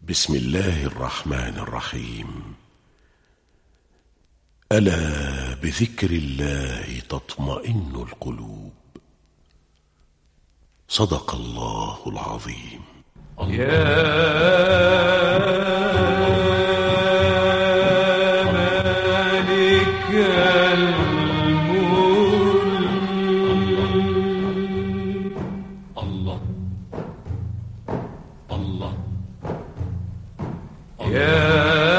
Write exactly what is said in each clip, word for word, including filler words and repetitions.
بسم الله الرحمن الرحيم. ألا بذكر الله تطمئن القلوب. صدق الله العظيم. يا مالك الملك. الله الله يا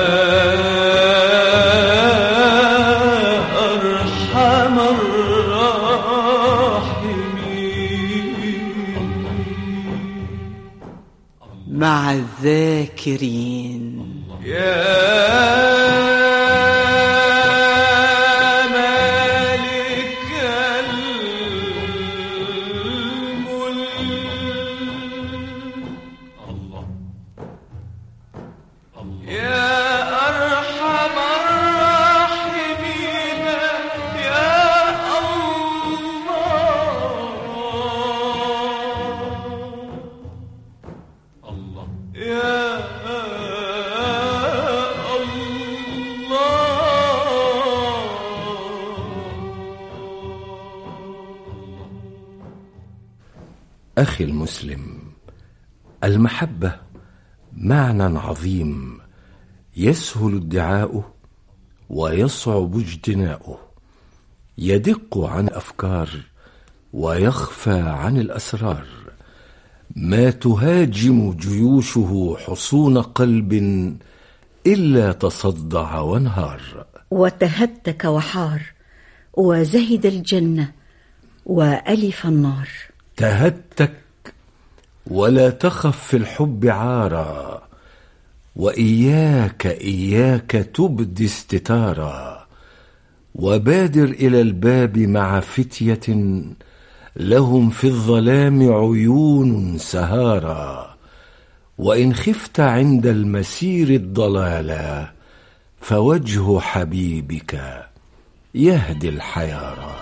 أرحم الراحمين. مع الذاكرين. يا مالك الملك. الله يا أرحم الراحمين. يا الله الله يا أخي المسلم، المحبة معنى عظيم يسهل ادعاؤه ويصعب اجتناؤه، يدق عن أفكار ويخفى عن الأسرار، ما تهاجم جيوشه حصون قلب إلا تصدع وانهار، وتهتك وحار وزهد الجنة وألف النار. تهتك ولا تخف في الحب عارا، وإياك إياك تبدي استتارا، وبادر إلى الباب مع فتية لهم في الظلام عيون سهارا، وإن خفت عند المسير الضلالا فوجه حبيبك يهدي الحيارى.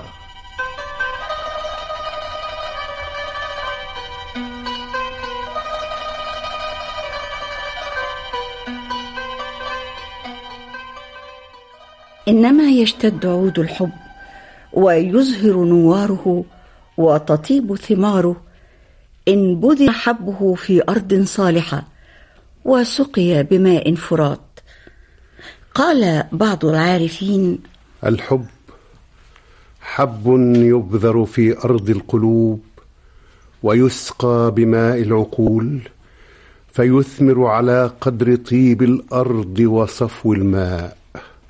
إنما يشتد عود الحب ويزهر نواره وتطيب ثماره إن بذر حبه في أرض صالحة وسقي بماء فرات. قال بعض العارفين: الحب حب يبذر في أرض القلوب ويسقى بماء العقول، فيثمر على قدر طيب الأرض وصفو الماء.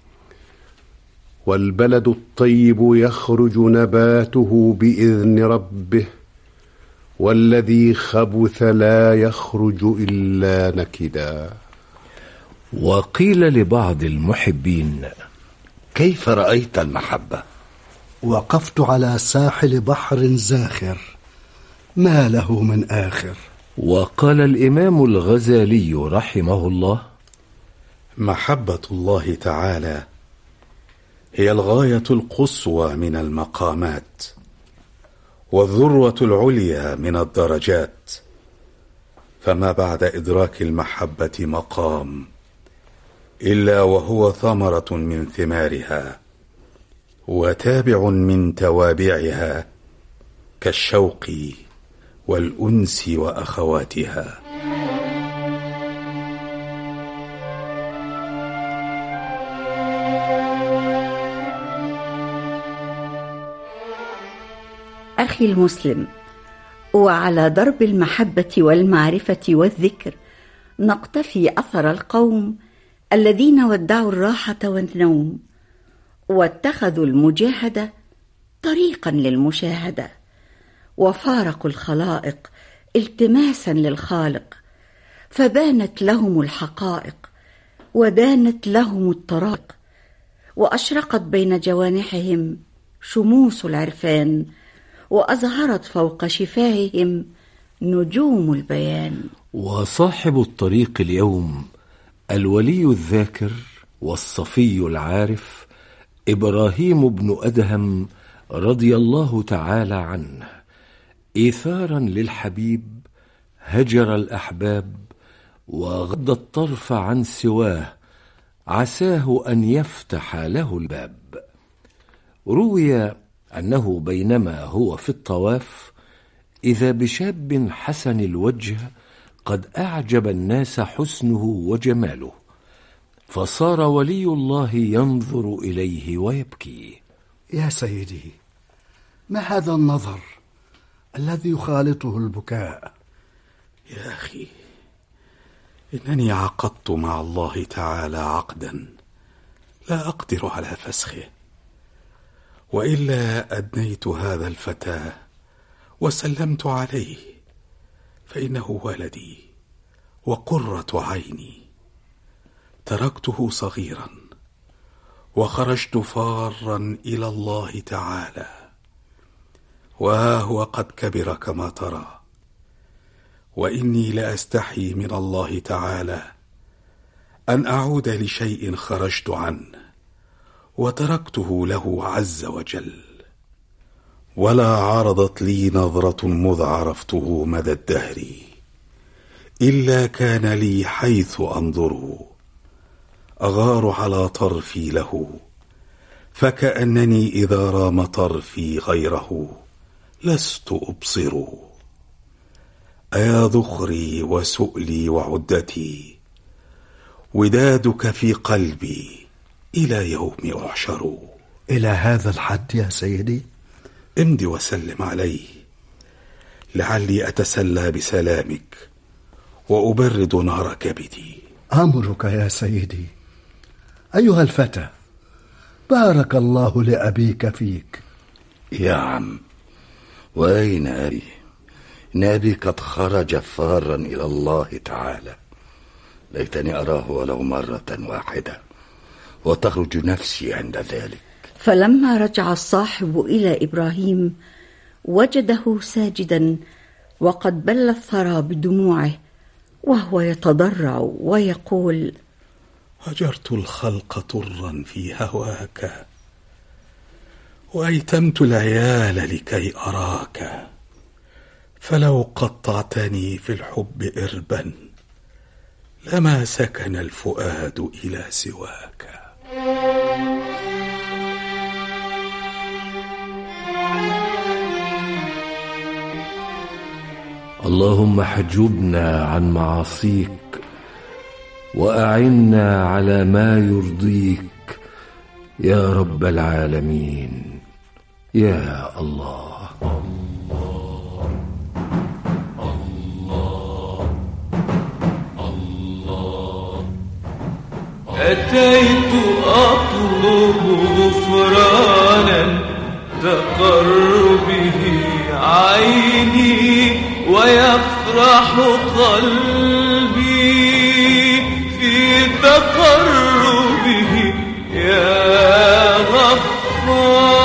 والبلد الطيب يخرج نباته بإذن ربه، والذي خبث لا يخرج إلا نكدا. وقيل لبعض المحبين: كيف رأيت المحبة؟ وقفت على ساحل بحر زاخر ما له من آخر. وقال الإمام الغزالي رحمه الله: محبة الله تعالى هي الغاية القصوى من المقامات، والذروة العليا من الدرجات، فما بعد إدراك المحبة مقام إلا وهو ثمرة من ثمارها وتابع من توابعها، كالشوق والأنس وأخواتها. أخي المسلم، وعلى درب المحبة والمعرفة والذكر نقتفي أثر القوم الذين ودعوا الراحة والنوم واتخذوا المجاهدة طريقا للمشاهدة، وفارقوا الخلائق التماسا للخالق، فبانت لهم الحقائق ودانت لهم الطرائق، وأشرقت بين جوانحهم شموس العرفان، وأظهرت فوق شفاههم نجوم البيان. وصاحب الطريق اليوم الولي الذاكر والصفي العارف إبراهيم بن أدهم رضي الله تعالى عنه، إيثارا للحبيب هجر الأحباب وغض الطرف عن سواه عساه أن يفتح له الباب. روي أنه بينما هو في الطواف إذا بشاب حسن الوجه قد أعجب الناس حسنه وجماله، فصار ولي الله ينظر إليه ويبكي. يا سيدي، ما هذا النظر الذي يخالطه البكاء؟ يا أخي، إنني عقدت مع الله تعالى عقدا لا أقدر على فسخه، وإلا أدنيت هذا الفتى وسلمت عليه، فإنه ولدي وقرة عيني. تركته صغيرا وخرجت فارا إلى الله تعالى، وها هو قد كبر كما ترى، وإني لأستحي من الله تعالى أن أعود لشيء خرجت عنه وتركته له عز وجل. ولا عرضت لي نظرة مذ عرفته مدى الدهر إلا كان لي حيث أنظره أغار على طرفي له، فكأنني إذا رام طرفي غيره لست أبصره. أيا ذخري وسؤلي وعدتي، ودادك في قلبي إلى يوم أحشر. إلى هذا الحد يا سيدي؟ امضي وسلم عليه، لعلي أتسلى بسلامك وأبرد نار كبدي. أمرك يا سيدي. أيها الفتى، بارك الله لأبيك فيك. يا عم، وأين أبي؟ إن أبي قد خرج فارا إلى الله تعالى، ليتني أراه ولو مرة واحدة وتخرج نفسي عند ذلك. فلما رجع الصاحب إلى إبراهيم وجده ساجدا وقد بل الثرى بدموعه، وهو يتضرع ويقول: هجرت الخلق طرا في هواك، وأيتمت العيال لكي أراك، فلو قطعتني في الحب إربا لما سكن الفؤاد إلى سواك. اللهم حجبنا عن معاصيك وأعنا على ما يرضيك يا رب العالمين يا الله. الله الله الله. أتيت أطلب غفرانا تقر به عيني ويفرح قلبي في تقربه يا غفار.